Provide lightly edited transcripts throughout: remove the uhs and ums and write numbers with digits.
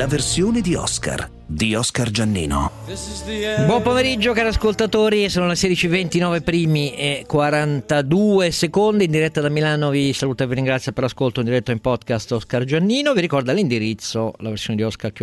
la versione di Oscar Giannino. Buon pomeriggio cari ascoltatori, sono le 16:29 primi e 42 secondi in diretta da Milano. Vi saluto e vi ringrazio per l'ascolto in diretta in podcast Oscar Giannino. Vi ricorda l'indirizzo, la versione di Oscar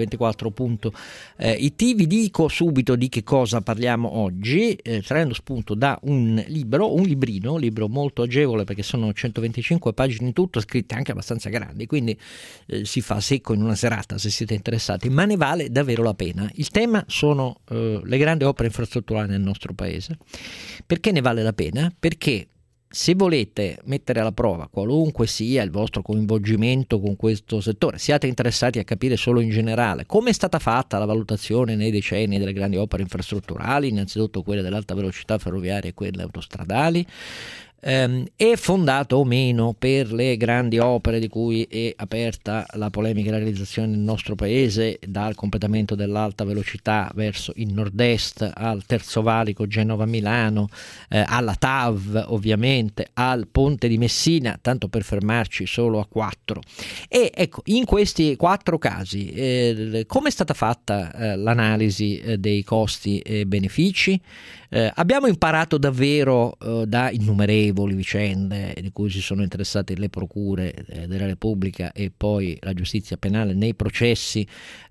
@24.it. Vi dico subito di che cosa parliamo oggi, traendo spunto da un libro molto agevole perché sono 125 pagine in tutto, scritte anche abbastanza grandi, quindi si fa secco in una serata se siete interessati, ma ne vale davvero la pena. Il tema sono le grandi opere infrastrutturali nel nostro paese. Perché ne vale la pena? Perché se volete mettere alla prova qualunque sia il vostro coinvolgimento con questo settore, siate interessati a capire solo in generale come è stata fatta la valutazione nei decenni delle grandi opere infrastrutturali, innanzitutto quelle dell'alta velocità ferroviaria e quelle autostradali, è fondato o meno per le grandi opere di cui è aperta la polemica e la realizzazione nel nostro paese, dal completamento dell'alta velocità verso il nord-est al terzo valico Genova-Milano, alla TAV ovviamente, al ponte di Messina, tanto per fermarci solo a 4. E ecco, in questi 4 casi come è stata fatta l'analisi dei costi e benefici? Abbiamo imparato davvero da innumerevoli vicende di cui si sono interessate le procure della Repubblica e poi la giustizia penale nei processi,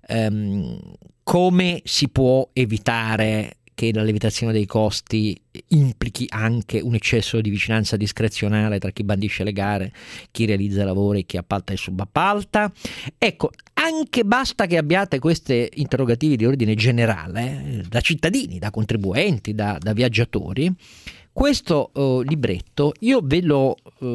come si può evitare che la lievitazione dei costi implichi anche un eccesso di vicinanza discrezionale tra chi bandisce le gare, chi realizza lavori, chi appalta e subappalta. Ecco, anche basta che abbiate questi interrogativi di ordine generale, da cittadini, da contribuenti, da viaggiatori. Questo libretto io ve lo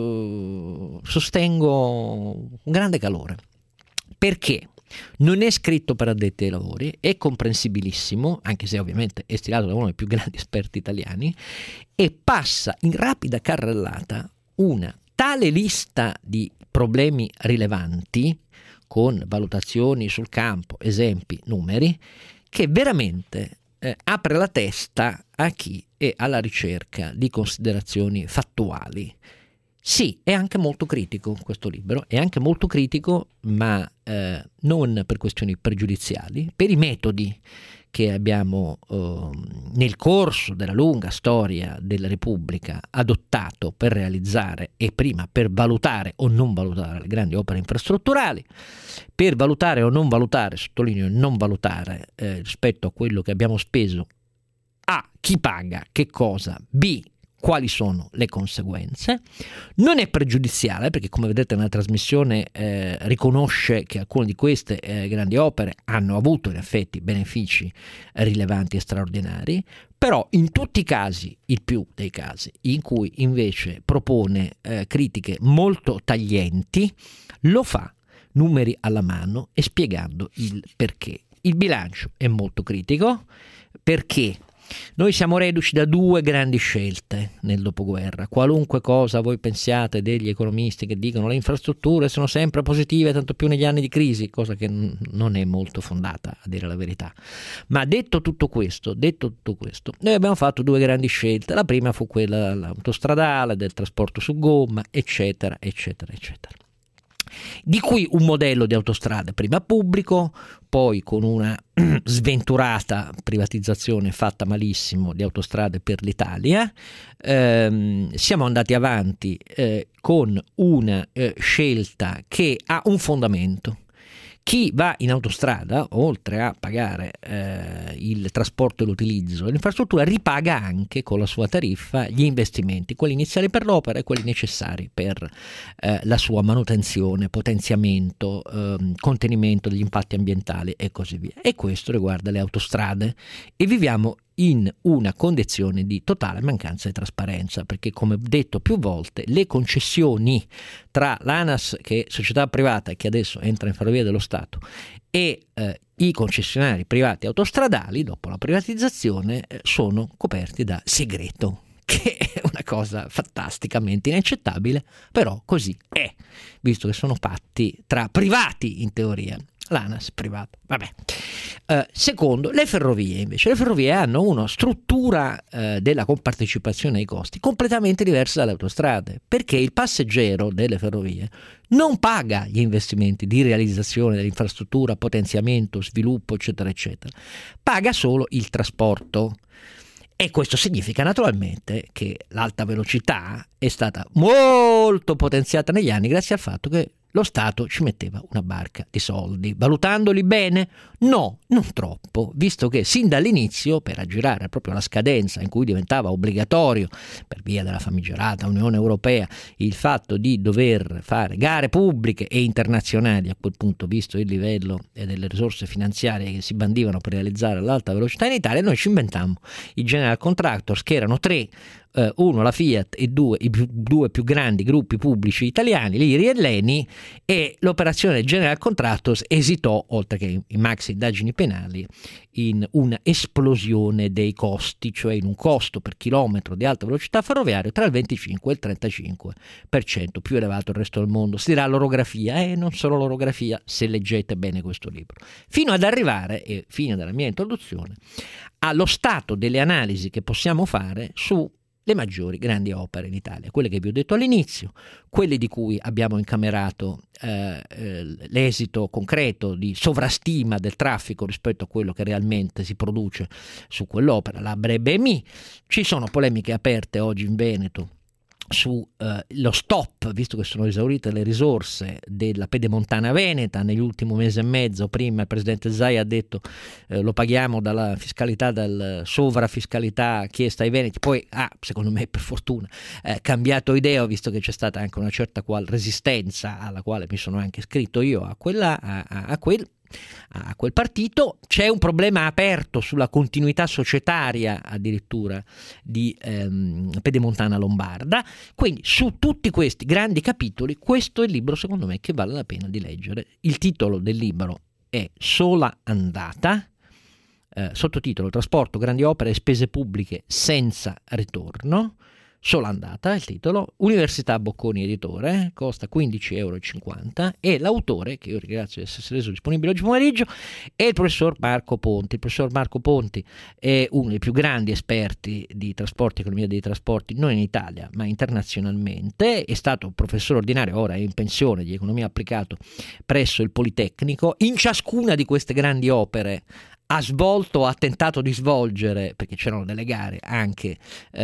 sostengo con grande calore, perché non è scritto per addetti ai lavori, è comprensibilissimo, anche se ovviamente è stilato da uno dei più grandi esperti italiani, e passa in rapida carrellata una tale lista di problemi rilevanti, con valutazioni sul campo, esempi, numeri, che veramente apre la testa a chi è alla ricerca di considerazioni fattuali. Sì, è anche molto critico questo libro, è anche molto critico, ma non per questioni pregiudiziali, per i metodi che abbiamo nel corso della lunga storia della Repubblica adottato per realizzare e prima per valutare o non valutare le grandi opere infrastrutturali, per valutare o non valutare, sottolineo non valutare, rispetto a quello che abbiamo speso, A, chi paga, che cosa, B, quali sono le conseguenze. Non è pregiudiziale perché, come vedete nella trasmissione, riconosce che alcune di queste grandi opere hanno avuto in effetti benefici rilevanti e straordinari, però in tutti i casi, il più dei casi in cui invece propone critiche molto taglienti, lo fa numeri alla mano e spiegando il perché. Il bilancio è molto critico perché noi siamo reduci da 2 grandi scelte nel dopoguerra. Qualunque cosa voi pensiate degli economisti che dicono le infrastrutture sono sempre positive, tanto più negli anni di crisi, cosa che non è molto fondata, a dire la verità. Ma detto tutto questo, noi abbiamo fatto 2 grandi scelte. La prima fu quella autostradale, del trasporto su gomma, eccetera, eccetera, eccetera. Di cui un modello di autostrade prima pubblico, poi con una sventurata privatizzazione fatta malissimo di Autostrade per l'Italia. Siamo andati avanti con una scelta che ha un fondamento. Chi va in autostrada, oltre a pagare il trasporto e l'utilizzo dell'infrastruttura, ripaga anche con la sua tariffa gli investimenti, quelli iniziali per l'opera e quelli necessari per la sua manutenzione, potenziamento, contenimento degli impatti ambientali e così via. E questo riguarda le autostrade, e viviamo in una condizione di totale mancanza di trasparenza, perché, come detto più volte, le concessioni tra l'ANAS, che è società privata e che adesso entra in Ferrovie dello Stato, e i concessionari privati autostradali dopo la privatizzazione sono coperti da segreto, che è una cosa fantasticamente inaccettabile, però così è, visto che sono patti tra privati in teoria. L'ANAS privato, vabbè. Secondo, le ferrovie invece. Le ferrovie hanno una struttura della compartecipazione ai costi completamente diversa dalle autostrade, perché il passeggero delle ferrovie non paga gli investimenti di realizzazione dell'infrastruttura, potenziamento, sviluppo, eccetera, eccetera. Paga solo il trasporto. E questo significa naturalmente che l'alta velocità è stata molto potenziata negli anni grazie al fatto che lo Stato ci metteva una barca di soldi. Valutandoli bene? No, non troppo, visto che sin dall'inizio, per aggirare proprio la scadenza in cui diventava obbligatorio, per via della famigerata Unione Europea, il fatto di dover fare gare pubbliche e internazionali, a quel punto visto il livello delle risorse finanziarie che si bandivano per realizzare l'alta velocità in Italia, noi ci inventammo i General Contractors, che erano tre, uno la Fiat e i due più grandi gruppi pubblici italiani, l'IRI e l'ENI, e l'operazione General Contractors esitò, oltre che in maxi indagini penali, in una esplosione dei costi, cioè in un costo per chilometro di alta velocità ferroviario tra il 25 e il 35% più elevato del resto del mondo. Si dirà l'orografia, e non solo l'orografia, se leggete bene questo libro, fino ad arrivare, e fine della mia introduzione, allo stato delle analisi che possiamo fare su le maggiori grandi opere in Italia, quelle che vi ho detto all'inizio, quelle di cui abbiamo incamerato l'esito concreto di sovrastima del traffico rispetto a quello che realmente si produce su quell'opera, la BreBeMi. Ci sono polemiche aperte oggi in Veneto su lo stop, visto che sono esaurite le risorse della Pedemontana Veneta. Nell'ultimo mese e mezzo, prima il presidente Zaia ha detto lo paghiamo dalla fiscalità, dal sovrafiscalità chiesta ai veneti, poi secondo me per fortuna cambiato idea, visto che c'è stata anche una certa resistenza alla quale mi sono anche iscritto io a quel partito. C'è un problema aperto sulla continuità societaria addirittura di Pedemontana Lombarda. Quindi su tutti questi grandi capitoli questo è il libro secondo me che vale la pena di leggere. Il titolo del libro è Sola andata, sottotitolo Trasporto, grandi opere e spese pubbliche senza ritorno. Sola andata è il titolo, Università Bocconi editore, costa €15,50 e l'autore, che io ringrazio di essersi reso disponibile oggi pomeriggio, è il professor Marco Ponti. Il professor Marco Ponti è uno dei più grandi esperti di trasporti, economia dei trasporti, non in Italia ma internazionalmente. È stato professore ordinario, ora è in pensione, di economia applicato presso il Politecnico. In ciascuna di queste grandi opere ha tentato di svolgere, perché c'erano delle gare, anche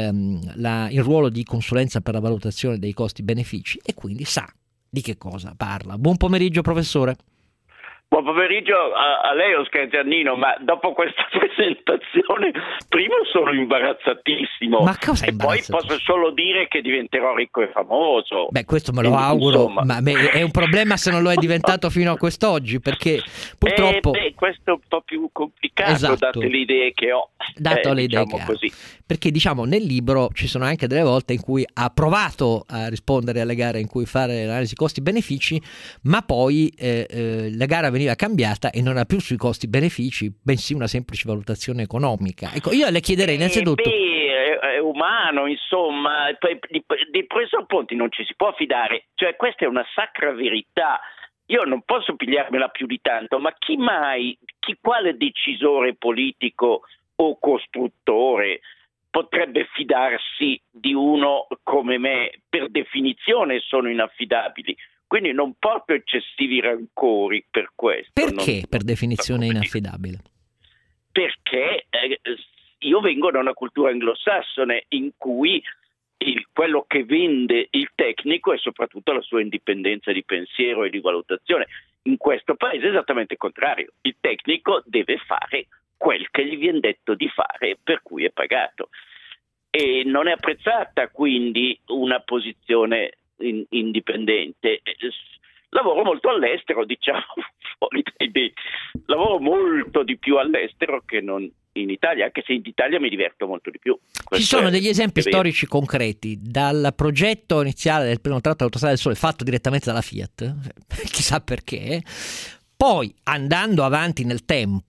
il ruolo di consulenza per la valutazione dei costi-benefici, e quindi sa di che cosa parla. Buon pomeriggio, professore. Buon pomeriggio a lei, Oscar Giannino, ma dopo questa presentazione prima sono imbarazzatissimo. Ma cosa e poi posso solo dire che diventerò ricco e famoso. Beh, questo me lo auguro, insomma. Ma è un problema se non lo è diventato fino a quest'oggi, perché purtroppo questo è un po' più complicato, esatto, date le idee che ho. Dato le idee che così. Perché nel libro ci sono anche delle volte in cui ha provato a rispondere alle gare in cui fare l'analisi costi-benefici, ma poi la gara veniva cambiata e non era più sui costi-benefici, bensì una semplice valutazione economica. Ecco, io le chiederei innanzitutto... è umano, insomma, dei professor Ponti non ci si può fidare, cioè questa è una sacra verità. Io non posso pigliarmela più di tanto, ma quale decisore politico o costruttore potrebbe fidarsi di uno come me? Per definizione sono inaffidabili, quindi non porto eccessivi rancori per questo. Perché per definizione inaffidabile? Perché io vengo da una cultura anglosassone in cui quello che vende il tecnico è soprattutto la sua indipendenza di pensiero e di valutazione. In questo paese è esattamente il contrario. Il tecnico deve fare quel che gli viene detto di fare, per cui è pagato. E non è apprezzata quindi una posizione indipendente. Lavoro molto all'estero, diciamo, fuori dai denti. Lavoro molto di più all'estero che non in Italia, anche se in Italia mi diverto molto di più. Ci sono degli esempi storici concreti, dal progetto iniziale del primo tratto dell'Autostrada del Sole fatto direttamente dalla Fiat, chissà perché, poi andando avanti nel tempo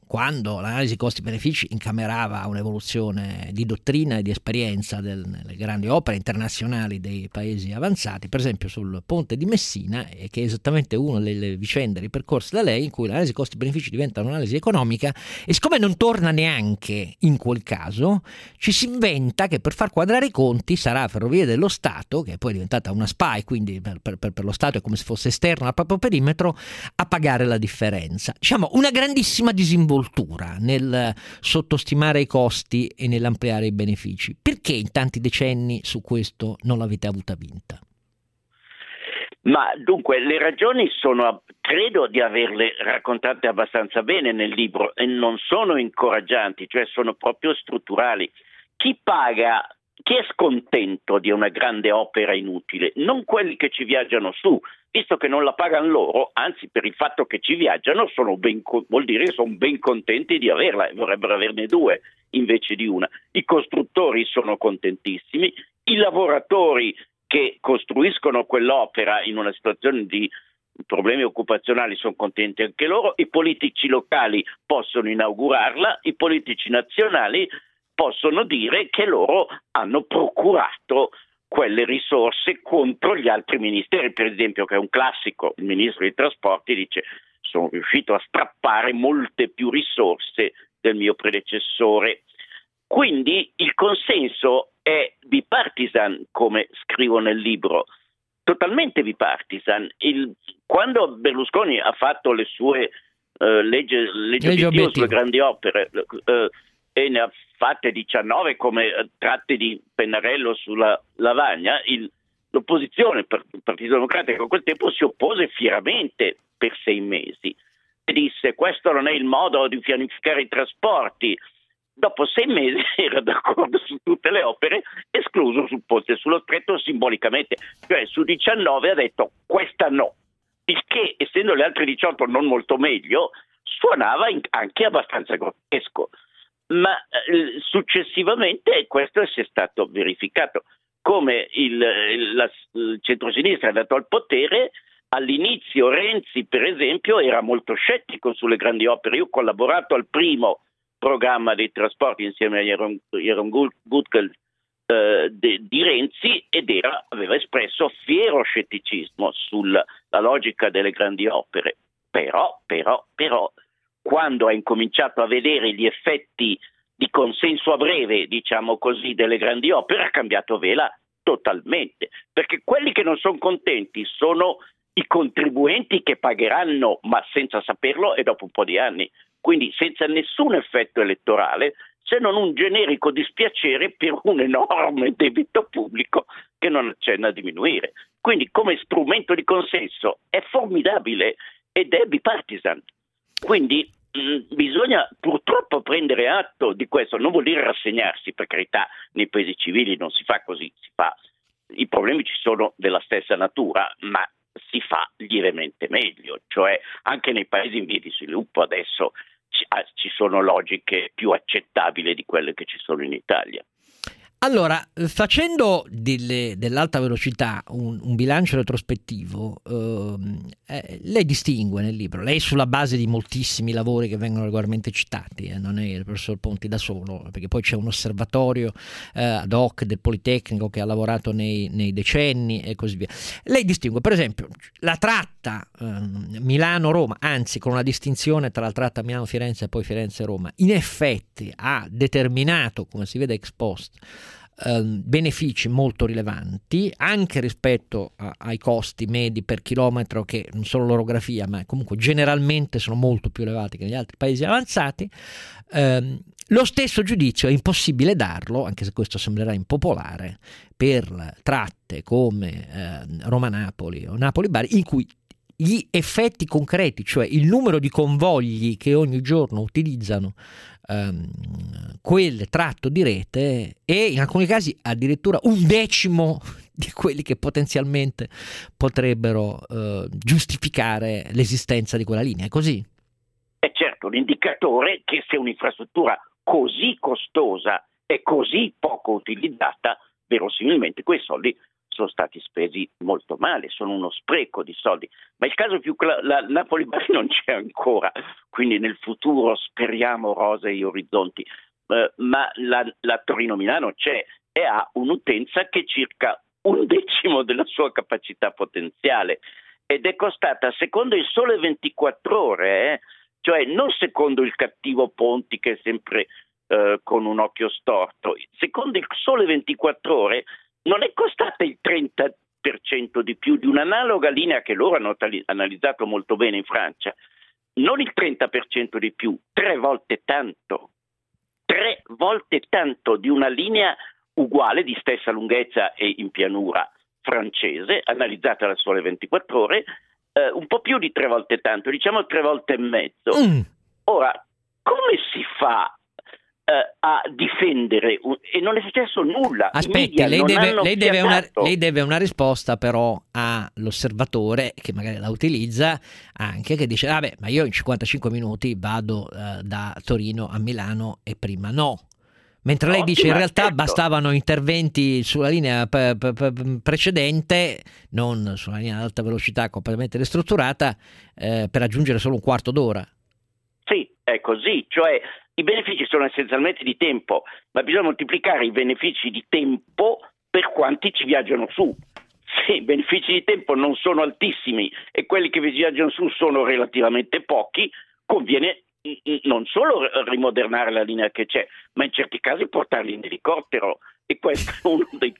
quando l'analisi costi-benefici incamerava un'evoluzione di dottrina e di esperienza delle grandi opere internazionali dei paesi avanzati, per esempio sul ponte di Messina, che è esattamente una delle vicende ripercorse da lei in cui l'analisi costi-benefici diventa un'analisi economica, e siccome non torna neanche in quel caso, ci si inventa che per far quadrare i conti sarà Ferrovie dello Stato, che è poi diventata una SPA e quindi per lo Stato è come se fosse esterno al proprio perimetro, a pagare la differenza. Diciamo una grandissima disinvoltura nel sottostimare i costi e nell'ampliare i benefici. Perché in tanti decenni su questo non l'avete avuta vinta? Ma dunque le ragioni credo di averle raccontate abbastanza bene nel libro e non sono incoraggianti, cioè sono proprio strutturali. Chi è scontento di una grande opera inutile? Non quelli che ci viaggiano su, visto che non la pagano loro, anzi per il fatto che ci viaggiano vuol dire che sono ben contenti di averla e vorrebbero averne due invece di una. I costruttori sono contentissimi, i lavoratori che costruiscono quell'opera in una situazione di problemi occupazionali sono contenti anche loro, i politici locali possono inaugurarla, i politici nazionali possono dire che loro hanno procurato quelle risorse contro gli altri ministeri, per esempio, che è un classico, il ministro dei trasporti dice: sono riuscito a strappare molte più risorse del mio predecessore. Quindi il consenso è bipartisan, come scrivo nel libro, totalmente bipartisan. Quando Berlusconi ha fatto le sue leggi obiettivo sulle grandi opere, e ne ha fatte 19 come tratte di pennarello sulla lavagna, l'opposizione, il Partito Democratico a quel tempo si oppose fieramente per 6 mesi e disse: questo non è il modo di pianificare i trasporti. Dopo 6 mesi era d'accordo su tutte le opere, escluso sul ponte sullo stretto simbolicamente, cioè su 19 ha detto questa no, il che, essendo le altre 18 non molto meglio, suonava anche abbastanza grottesco. Ma successivamente questo si è stato verificato. Come il centrosinistra è andato al potere, all'inizio Renzi per esempio era molto scettico sulle grandi opere. Io ho collaborato al primo programma dei trasporti insieme a Jeroen Gutkel di Renzi ed aveva espresso fiero scetticismo sulla logica delle grandi opere. Però quando ha incominciato a vedere gli effetti di consenso a breve, diciamo così, delle grandi opere, ha cambiato vela totalmente, perché quelli che non sono contenti sono i contribuenti che pagheranno, ma senza saperlo e dopo un po' di anni, quindi senza nessun effetto elettorale, se non un generico dispiacere per un enorme debito pubblico che non accenna a diminuire. Quindi come strumento di consenso è formidabile ed è bipartisan. Quindi bisogna purtroppo prendere atto di questo, non vuol dire rassegnarsi, per carità, nei paesi civili non si fa così, i problemi ci sono della stessa natura, ma si fa lievemente meglio, cioè anche nei paesi in via di sviluppo adesso ci sono logiche più accettabili di quelle che ci sono in Italia. Allora, facendo dell'alta velocità un bilancio retrospettivo, lei distingue nel libro, lei sulla base di moltissimi lavori che vengono regolarmente citati, non è il professor Ponti da solo, perché poi c'è un osservatorio ad hoc del Politecnico che ha lavorato nei decenni e così via. Lei distingue, per esempio, la tratta Milano-Roma, anzi con una distinzione tra la tratta Milano-Firenze e poi Firenze-Roma, in effetti ha determinato, come si vede ex post, benefici molto rilevanti anche rispetto ai costi medi per chilometro, che non solo l'orografia ma comunque generalmente sono molto più elevati che negli altri paesi avanzati. Lo stesso giudizio è impossibile darlo, anche se questo sembrerà impopolare, per tratte come Roma-Napoli o Napoli-Bari, in cui gli effetti concreti, cioè il numero di convogli che ogni giorno utilizzano quel tratto di rete, è in alcuni casi addirittura 1/10 di quelli che potenzialmente potrebbero giustificare l'esistenza di quella linea. È così? È certo un indicatore che se un'infrastruttura così costosa e così poco utilizzata, verosimilmente quei soldi sono stati spesi molto male, sono uno spreco di soldi. Ma il caso più la Napoli-Bari non c'è ancora, quindi nel futuro speriamo rosei orizzonti, ma la Torino-Milano c'è e ha un'utenza che è circa 1/10 della sua capacità potenziale ed è costata, secondo il Sole 24 Ore, cioè non secondo il cattivo Ponti che è sempre con un occhio storto, secondo il Sole 24 Ore non è costata il 30% di più di un'analoga linea che loro hanno analizzato molto bene in Francia, non il 30% di più, 3 volte tanto di una linea uguale, di stessa lunghezza e in pianura francese, analizzata dal Sole 24 Ore, un po' più di 3 volte tanto, diciamo 3 volte e mezzo. Ora, come si fa a difendere e non è successo nulla? Aspetti, lei deve una risposta però all'osservatore che magari la utilizza anche, che dice vabbè, ma io in 55 minuti vado da Torino a Milano e prima no. Mentre lei dice in realtà certo, bastavano interventi sulla linea precedente, non sulla linea ad alta velocità completamente ristrutturata, per raggiungere solo un quarto d'ora. Sì, è così, cioè i benefici sono essenzialmente di tempo, ma bisogna moltiplicare i benefici di tempo per quanti ci viaggiano su. Se i benefici di tempo non sono altissimi e quelli che vi viaggiano su sono relativamente pochi, conviene non solo rimodernare la linea che c'è, ma in certi casi portarli in elicottero, e questo è uno dei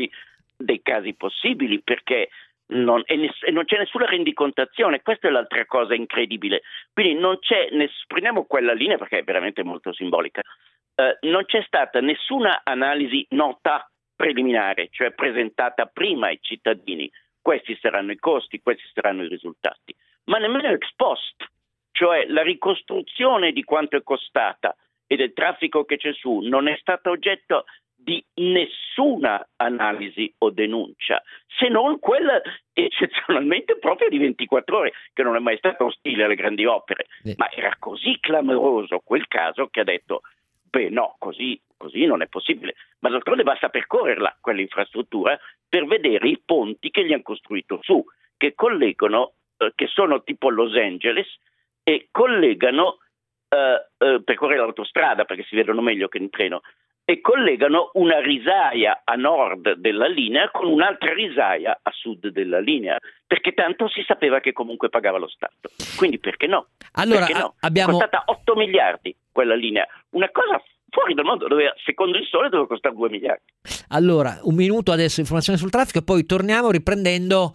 casi possibili, perché non c'è nessuna rendicontazione. Questa è l'altra cosa incredibile. Quindi non c'è, prendiamo quella linea perché è veramente molto simbolica, non c'è stata nessuna analisi nota preliminare, cioè presentata prima ai cittadini, questi saranno i costi, questi saranno i risultati, ma nemmeno ex post, cioè la ricostruzione di quanto è costata e del traffico che c'è su non è stata oggetto di nessuna analisi o denuncia, se non quella eccezionalmente propria di 24 ore, che non è mai stata ostile alle grandi opere, ma era così clamoroso quel caso che ha detto beh no, così non è possibile, ma d'altronde basta percorrerla quella infrastruttura per vedere i ponti che gli hanno costruito su, che collegano, che sono tipo Los Angeles e collegano, percorrere l'autostrada perché si vedono meglio che in treno, e collegano una risaia a nord della linea con un'altra risaia a sud della linea, perché tanto si sapeva che comunque pagava lo Stato. Quindi perché no? Allora, perché no? È costata 8 miliardi quella linea, una cosa fuori dal mondo, dove secondo il Sole doveva costare 2 miliardi. Allora, un minuto adesso informazioni sul traffico e poi torniamo riprendendo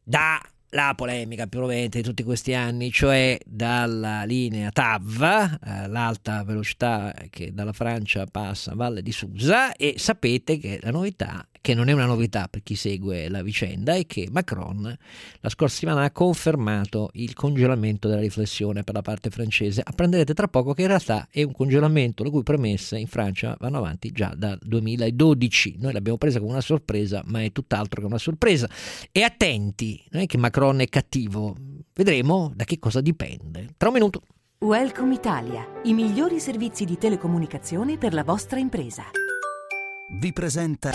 la polemica più rovente di tutti questi anni, cioè dalla linea TAV, l'alta velocità che dalla Francia passa a Valle di Susa, e sapete che la novità, che non è una novità per chi segue la vicenda, è che Macron la scorsa settimana ha confermato il congelamento della riflessione per la parte francese. Apprenderete tra poco che in realtà è un congelamento le cui premesse in Francia vanno avanti già dal 2012. Noi l'abbiamo presa come una sorpresa, ma è tutt'altro che una sorpresa. E attenti, non è che Macron è cattivo, vedremo da che cosa dipende. Tra un minuto. Welcome Italia, i migliori servizi di telecomunicazione per la vostra impresa. Vi presenta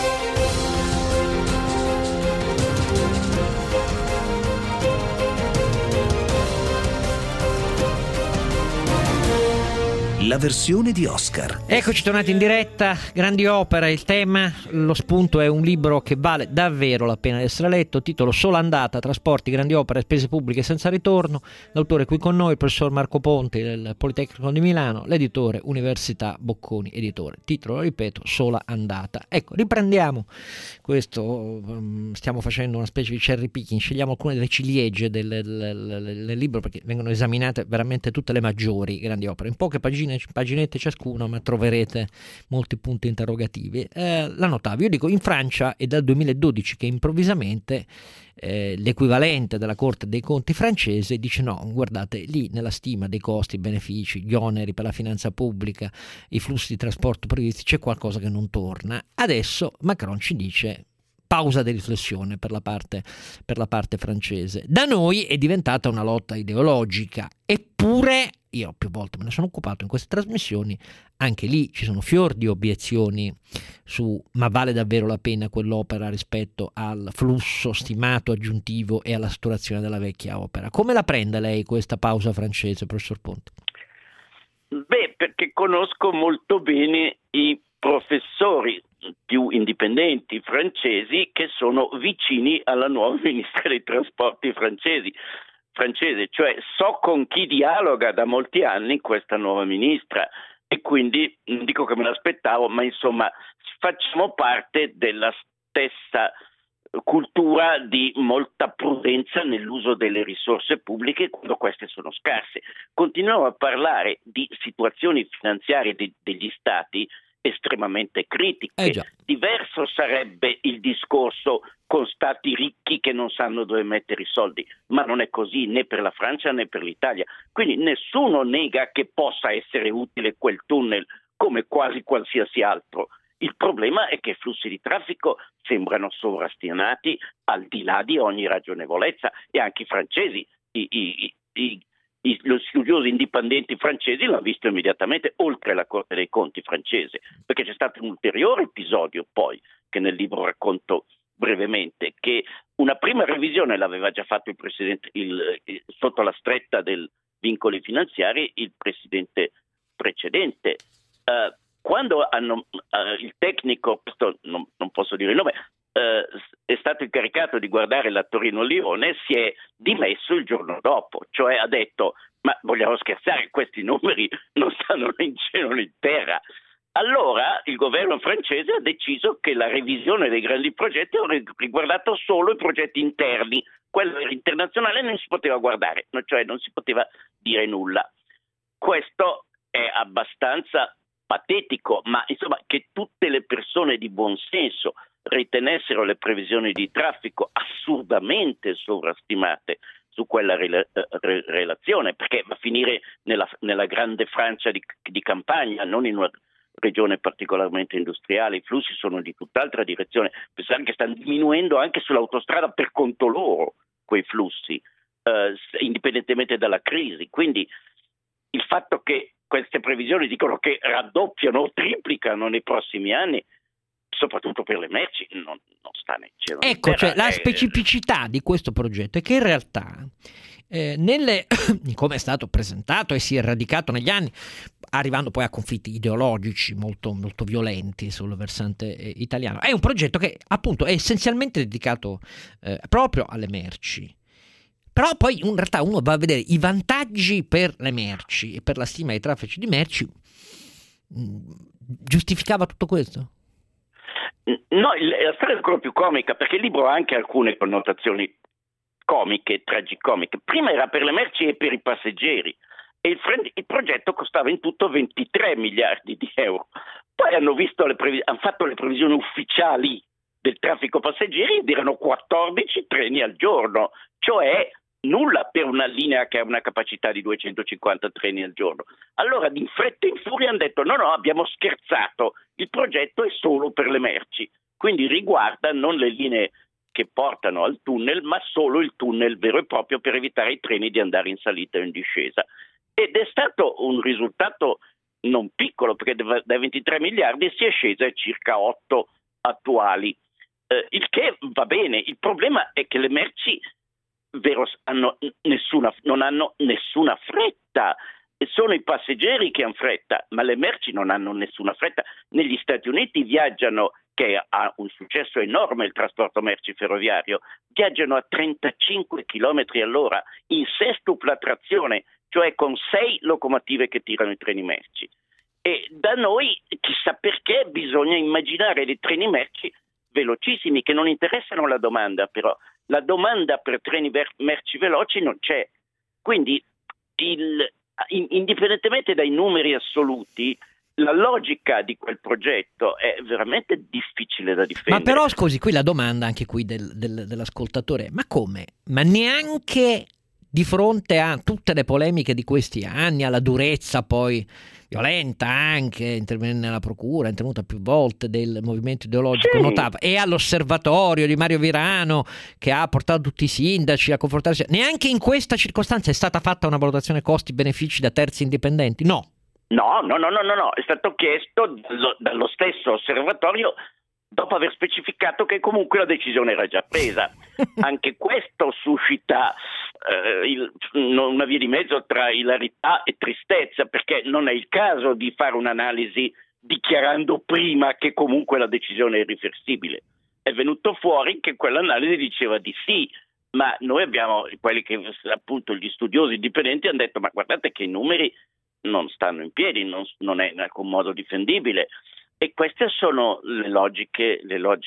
la versione di Oscar. Eccoci tornati in diretta, grandi opere, il tema, lo spunto è un libro che vale davvero la pena di essere letto, titolo Sola andata, trasporti, grandi opere, spese pubbliche senza ritorno, l'autore qui con noi, il professor Marco Ponti del Politecnico di Milano, l'editore Università Bocconi Editore, titolo, ripeto, Sola andata. Ecco, riprendiamo questo, stiamo facendo una specie di cherry picking, scegliamo alcune delle ciliegie del libro perché vengono esaminate veramente tutte le maggiori grandi opere, in poche paginette ciascuno, ma troverete molti punti interrogativi. La notavo, io dico in Francia è dal 2012 che improvvisamente l'equivalente della Corte dei Conti francese dice no, guardate, lì nella stima dei costi, benefici, gli oneri per la finanza pubblica, i flussi di trasporto previsti, c'è qualcosa che non torna. Adesso Macron ci dice pausa di riflessione per la parte francese. Da noi è diventata una lotta ideologica, e Eppure, io più volte me ne sono occupato in queste trasmissioni, anche lì ci sono fior di obiezioni su ma vale davvero la pena quell'opera rispetto al flusso stimato aggiuntivo e alla saturazione della vecchia opera. Come la prende lei questa pausa francese, professor Ponte? Beh, perché conosco molto bene i professori più indipendenti francesi che sono vicini alla nuova ministra dei trasporti francese, cioè so con chi dialoga da molti anni questa nuova ministra e quindi non dico che me l'aspettavo, ma insomma facciamo parte della stessa cultura di molta prudenza nell'uso delle risorse pubbliche quando queste sono scarse. Continuiamo a parlare di situazioni finanziarie degli stati estremamente critiche. Diverso sarebbe il discorso con stati ricchi che non sanno dove mettere i soldi, ma non è così né per la Francia né per l'Italia. Quindi nessuno nega che possa essere utile quel tunnel come quasi qualsiasi altro. Il problema è che i flussi di traffico sembrano sovrastimati al di là di ogni ragionevolezza e anche i francesi, gli studiosi indipendenti francesi l'hanno visto immediatamente oltre la Corte dei Conti francese, perché c'è stato un ulteriore episodio poi che nel libro racconto brevemente, che una prima revisione l'aveva già fatto il presidente sotto la stretta dei vincoli finanziari il presidente precedente. Quando il tecnico, questo non posso dire il nome, è stato incaricato di guardare la Torino-Lione, si è dimesso il giorno dopo, cioè ha detto ma vogliamo scherzare, questi numeri non stanno né in cielo né in terra. Allora il governo francese ha deciso che la revisione dei grandi progetti ha riguardato solo i progetti interni, quello internazionale non si poteva guardare, cioè non si poteva dire nulla. Questo è abbastanza patetico, ma insomma che tutte le persone di buon senso ritenessero le previsioni di traffico assurdamente sovrastimate su quella relazione, perché va a finire nella grande Francia di campagna, non in una regione particolarmente industriale, i flussi sono di tutt'altra direzione. Pensare che stanno diminuendo anche sull'autostrada per conto loro quei flussi, indipendentemente dalla crisi. Quindi il fatto che queste previsioni dicono che raddoppiano o triplicano nei prossimi anni, soprattutto per le merci, non sta né in cielo né in terra. Cioè la specificità di questo progetto è che in realtà come è stato presentato e si è radicato negli anni, arrivando poi a conflitti ideologici molto, molto violenti sul versante italiano, è un progetto che appunto è essenzialmente dedicato proprio alle merci. Però poi in realtà uno va a vedere i vantaggi per le merci e per la stima dei traffici di merci. Giustificava tutto questo? No, la storia è ancora più comica, perché il libro ha anche alcune connotazioni comiche, tragicomiche. Prima era per le merci e per i passeggeri e il progetto costava in tutto 23 miliardi di euro. Poi hanno fatto le previsioni ufficiali del traffico passeggeri ed erano 14 treni al giorno, cioè nulla per una linea che ha una capacità di 250 treni al giorno. Allora in fretta e in furia hanno detto no, abbiamo scherzato, il progetto è solo per le merci, quindi riguarda non le linee che portano al tunnel, ma solo il tunnel vero e proprio per evitare ai treni di andare in salita o in discesa. Ed è stato un risultato non piccolo, perché dai 23 miliardi si è scesa a circa 8 attuali, il che va bene. Il problema è che le merci non hanno nessuna fretta, sono i passeggeri che hanno fretta, ma le merci non hanno nessuna fretta. Negli Stati Uniti viaggiano, che ha un successo enorme il trasporto merci ferroviario, viaggiano a 35 km all'ora in sestupla trazione, cioè con 6 locomotive che tirano i treni merci. E da noi, chissà perché, bisogna immaginare dei treni merci velocissimi che non interessano la domanda, però la domanda per treni merci veloci non c'è. Quindi indipendentemente dai numeri assoluti, la logica di quel progetto è veramente difficile da difendere. Ma però scusi, qui la domanda anche qui dell'ascoltatore, ma come? Ma neanche di fronte a tutte le polemiche di questi anni, alla durezza poi violenta anche, intervenendo nella procura, intervenuta più volte del movimento ideologico Notava, e all'osservatorio di Mario Virano che ha portato tutti i sindaci a confrontarsi, neanche in questa circostanza è stata fatta una valutazione costi-benefici da terzi indipendenti? No, è stato chiesto dallo stesso osservatorio dopo aver specificato che comunque la decisione era già presa. Anche questo suscita una via di mezzo tra ilarità e tristezza, perché non è il caso di fare un'analisi dichiarando prima che comunque la decisione è irreversibile. È venuto fuori che quell'analisi diceva di sì, ma noi abbiamo, quelli che appunto gli studiosi indipendenti hanno detto: ma guardate che i numeri non stanno in piedi, non è in alcun modo difendibile. E queste sono le logiche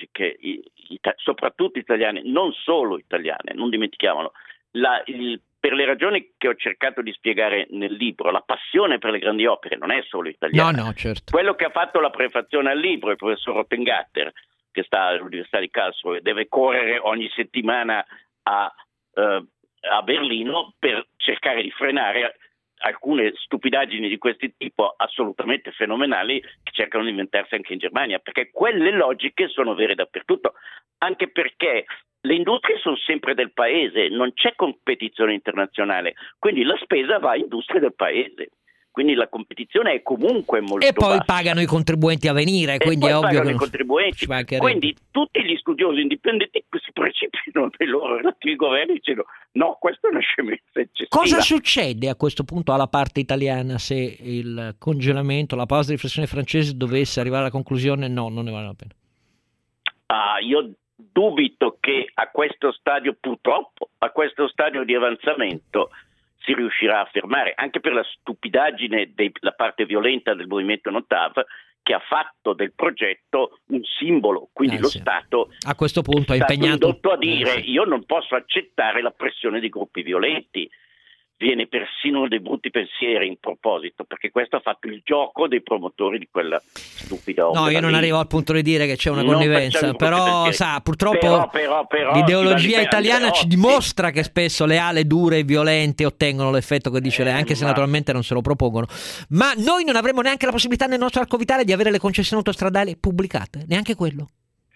soprattutto italiane, non solo italiane, non dimentichiamolo. Per le ragioni che ho cercato di spiegare nel libro, la passione per le grandi opere non è solo italiana. No, certo. Quello che ha fatto la prefazione al libro, il professor Rottengatter, che sta all'Università di Karlsruhe, deve correre ogni settimana a Berlino per cercare di frenare alcune stupidaggini di questo tipo assolutamente fenomenali che cercano di inventarsi anche in Germania, perché quelle logiche sono vere dappertutto, anche perché le industrie sono sempre del paese, non c'è competizione internazionale, quindi la spesa va a industrie del paese. Quindi la competizione è comunque molto bassa. E poi bassa. Pagano i contribuenti a venire, quindi è ovvio che i contribuenti. Quindi tutti gli studiosi indipendenti si precipitano nei loro relativi governi dicendo: no, questa è una scemenza eccessiva. Cosa succede a questo punto alla parte italiana se il congelamento, la pausa di riflessione francese dovesse arrivare alla conclusione no, non ne vale la pena? Io dubito che a questo stadio, purtroppo, a questo stadio di avanzamento si riuscirà a fermare, anche per la stupidaggine della parte violenta del movimento Notav, che ha fatto del progetto un simbolo, quindi lo Stato a questo punto è impegnato indotto a dire: io non posso accettare la pressione di gruppi violenti. Viene persino dei brutti pensieri in proposito, perché questo ha fatto il gioco dei promotori di quella stupida opera. No, io non arrivo al punto di dire che c'è una connivenza, però purtroppo l'ideologia italiana ci dimostra che spesso le ale dure e violente ottengono l'effetto che dice lei, anche se naturalmente non se lo propongono. Ma noi non avremo neanche la possibilità nel nostro arco vitale di avere le concessioni autostradali pubblicate, neanche quello.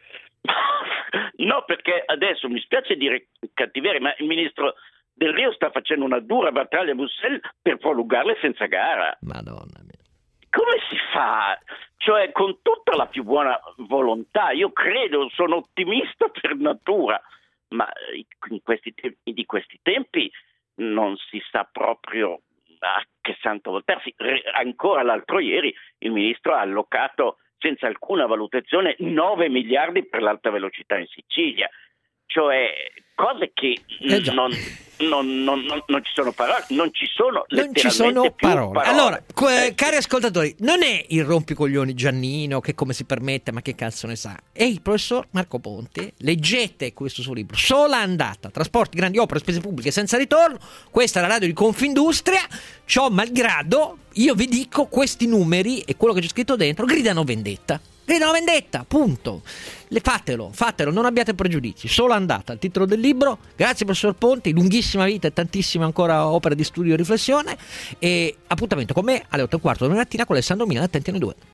No, perché adesso mi spiace dire cattiveria, ma il ministro Del Rio sta facendo una dura battaglia a Bruxelles per prolungarle senza gara. Madonna mia. Come si fa? Cioè, con tutta la più buona volontà, io credo, sono ottimista per natura, ma in questi tempi non si sa proprio a che santo voltarsi. Ancora l'altro ieri il ministro ha allocato senza alcuna valutazione 9 miliardi per l'alta velocità in Sicilia. Cioè, cose che non ci sono parole, non ci sono letteralmente più parole. Allora, cari ascoltatori, non è il rompicoglioni Giannino che come si permette, ma che cazzo ne sa, è il professor Marco Ponte. Leggete questo suo libro, Sola andata, trasporti, grandi opere, spese pubbliche senza ritorno. Questa è la radio di Confindustria. Ciò malgrado, io vi dico, questi numeri e quello che c'è scritto dentro gridano vendetta, punto. Fatelo, non abbiate pregiudizi. Sola andata, il titolo del libro. Grazie professor Ponti, lunghissima vita e tantissime ancora opere di studio e riflessione, e appuntamento con me alle 8:15 domani mattina con Alessandro Milano, attenti a noi due.